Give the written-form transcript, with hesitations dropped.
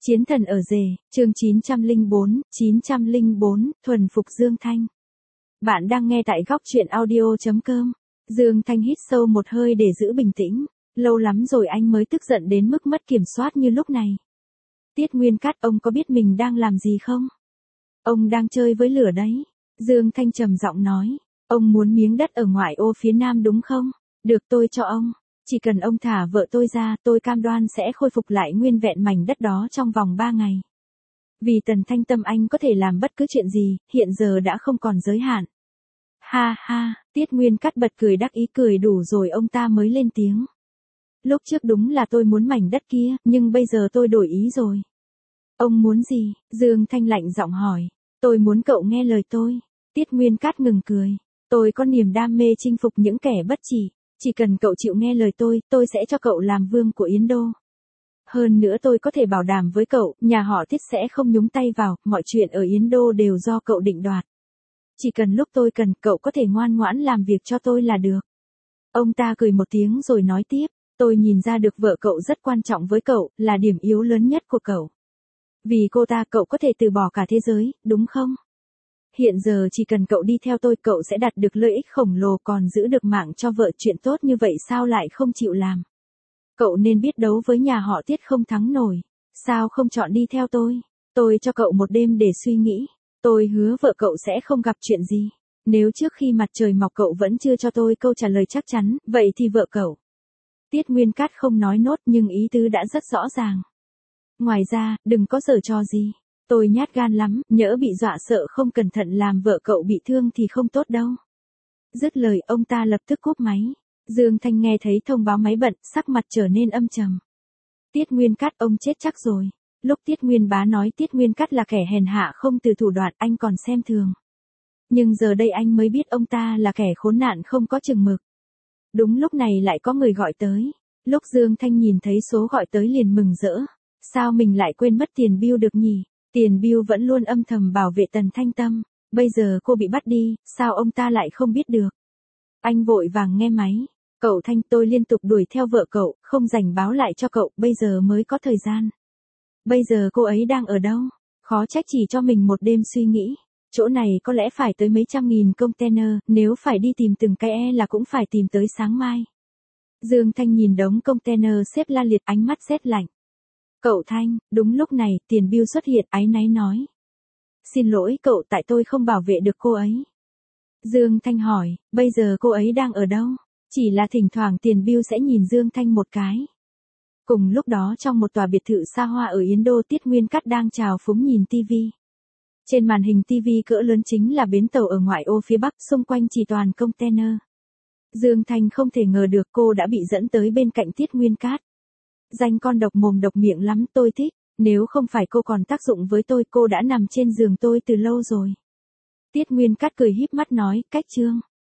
Chiến thần ở rể, chương 904, thuần phục Dương Thanh. Bạn đang nghe tại góc truyện audio.com. Dương Thanh hít sâu một hơi để giữ bình tĩnh. Lâu lắm rồi anh mới tức giận đến mức mất kiểm soát như lúc này. Tiết Nguyên Cát, ông có biết mình đang làm gì không? Ông đang chơi với lửa đấy. Dương Thanh trầm giọng nói. Ông muốn miếng đất ở ngoại ô phía nam đúng không? Được, tôi cho ông. Chỉ cần ông thả vợ tôi ra, tôi cam đoan sẽ khôi phục lại nguyên vẹn mảnh đất đó trong vòng 3 ngày. Vì Tần Thanh Tâm anh có thể làm bất cứ chuyện gì, hiện giờ đã không còn giới hạn. Ha ha, Tiết Nguyên Cát bật cười đắc ý, cười đủ rồi ông ta mới lên tiếng. Lúc trước đúng là tôi muốn mảnh đất kia, nhưng bây giờ tôi đổi ý rồi. Ông muốn gì? Dương Thanh lạnh giọng hỏi. Tôi muốn cậu nghe lời tôi. Tiết Nguyên Cát ngừng cười. Tôi có niềm đam mê chinh phục những kẻ bất chỉ. Chỉ cần cậu chịu nghe lời tôi sẽ cho cậu làm vương của Yến Đô. Hơn nữa tôi có thể bảo đảm với cậu, nhà họ Tiết sẽ không nhúng tay vào, mọi chuyện ở Yến Đô đều do cậu định đoạt. Chỉ cần lúc tôi cần, cậu có thể ngoan ngoãn làm việc cho tôi là được. Ông ta cười một tiếng rồi nói tiếp, tôi nhìn ra được vợ cậu rất quan trọng với cậu, là điểm yếu lớn nhất của cậu. Vì cô ta cậu có thể từ bỏ cả thế giới, đúng không? Hiện giờ chỉ cần cậu đi theo tôi, cậu sẽ đạt được lợi ích khổng lồ, còn giữ được mạng cho vợ, chuyện tốt như vậy sao lại không chịu làm? Cậu nên biết đấu với nhà họ Tiết không thắng nổi. Sao không chọn đi theo tôi? Tôi cho cậu một đêm để suy nghĩ. Tôi hứa vợ cậu sẽ không gặp chuyện gì. Nếu trước khi mặt trời mọc cậu vẫn chưa cho tôi câu trả lời chắc chắn, vậy thì vợ cậu. Tiết Nguyên Cát không nói nốt nhưng ý tứ đã rất rõ ràng. Ngoài ra, đừng có giở trò gì. Tôi nhát gan lắm, nhỡ bị dọa sợ không cẩn thận làm vợ cậu bị thương thì không tốt đâu. Dứt lời ông ta lập tức cúp máy. Dương Thanh nghe thấy thông báo máy bận, sắc mặt trở nên âm trầm. Tiết Nguyên Cát, ông chết chắc rồi. Lúc Tiết Nguyên Bá nói Tiết Nguyên Cát là kẻ hèn hạ không từ thủ đoạn, anh còn xem thường. Nhưng giờ đây anh mới biết ông ta là kẻ khốn nạn không có chừng mực. Đúng lúc này lại có người gọi tới. Lúc Dương Thanh nhìn thấy số gọi tới liền mừng rỡ. Sao mình lại quên mất Tiền Bưu được nhỉ? Tiền Bưu vẫn luôn âm thầm bảo vệ Tần Thanh Tâm. Bây giờ cô bị bắt đi, sao ông ta lại không biết được? Anh vội vàng nghe máy. Cậu Thanh, tôi liên tục đuổi theo vợ cậu, không rảnh báo lại cho cậu, bây giờ mới có thời gian. Bây giờ cô ấy đang ở đâu? Khó trách chỉ cho mình một đêm suy nghĩ. Chỗ này có lẽ phải tới mấy trăm nghìn container, nếu phải đi tìm từng cái là cũng phải tìm tới sáng mai. Dương Thanh nhìn đống container xếp la liệt, ánh mắt rét lạnh. Cậu Thanh, đúng lúc này, Tiền Bưu xuất hiện, áy náy nói. Xin lỗi cậu, tại tôi không bảo vệ được cô ấy. Dương Thanh hỏi, bây giờ cô ấy đang ở đâu? Chỉ là thỉnh thoảng Tiền Bưu sẽ nhìn Dương Thanh một cái. Cùng lúc đó trong một tòa biệt thự xa hoa ở Yến Đô, Tiết Nguyên Cát đang trào phúng nhìn TV. Trên màn hình TV cỡ lớn chính là bến tàu ở ngoại ô phía Bắc, xung quanh chỉ toàn container. Dương Thanh không thể ngờ được cô đã bị dẫn tới bên cạnh Tiết Nguyên Cát. Danh con độc mồm độc miệng lắm, tôi thích. Nếu không phải cô còn tác dụng với tôi, cô đã nằm trên giường tôi từ lâu rồi. Tiết Nguyên Cát cười híp mắt nói, cách chương.